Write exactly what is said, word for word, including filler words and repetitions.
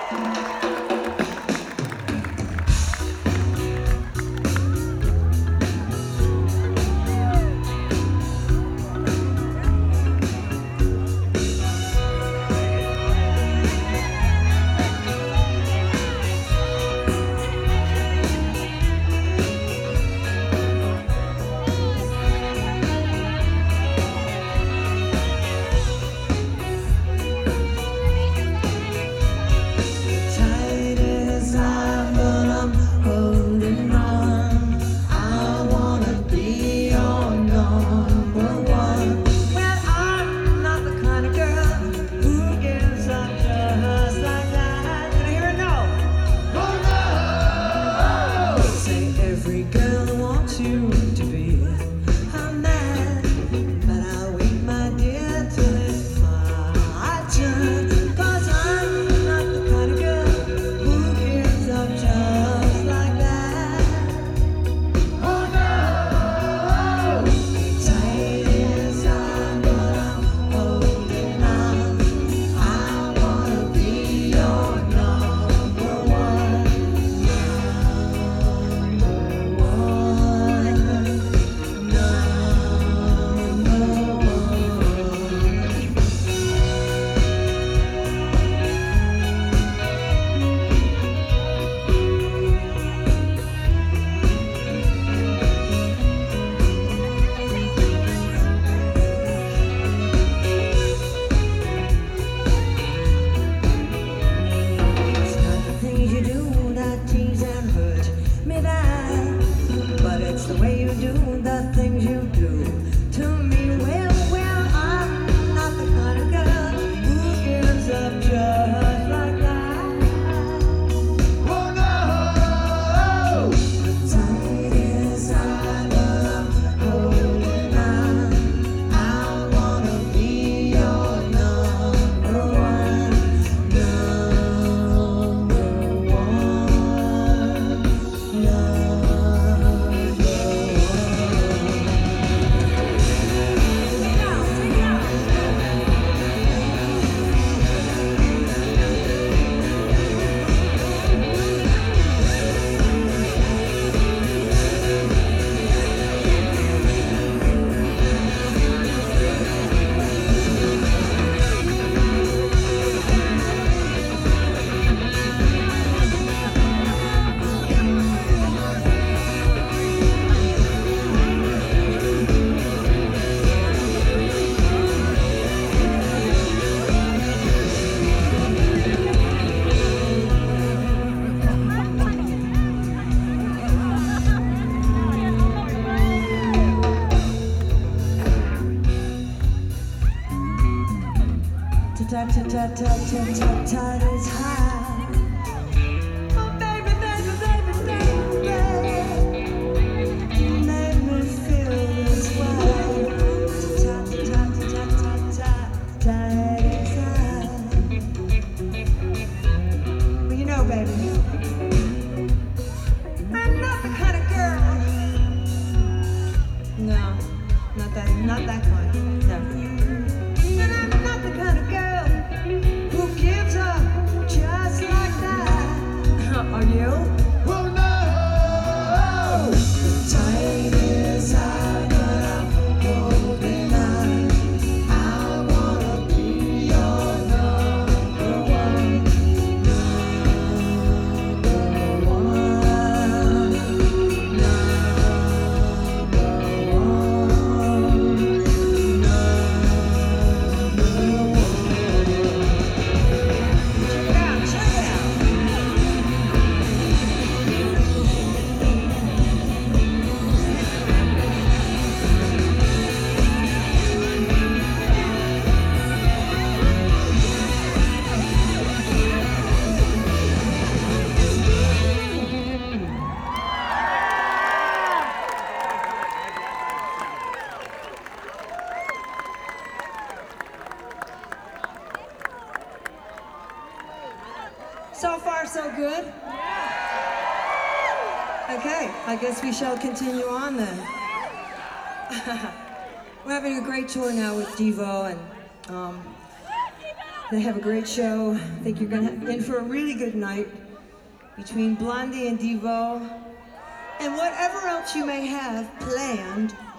Tide is high. Oh, baby, baby, baby, baby, make me feel this way. Tide, tide, tide, tide, tide, tide is high. But you know, baby, I'm not the kind of girl. No, not that, not that kind. No. And I'm not the kind of girl who gives up just like that. Are you? Well, no! The tide is high, but I'm holding on. I wanna be your number one. Number one. Number one. So far, so good? Okay, I guess we shall continue on then. We're having a great tour now with Devo, and um, They have a great show. I think you're gonna in for a really good night between Blondie and Devo and whatever else you may have planned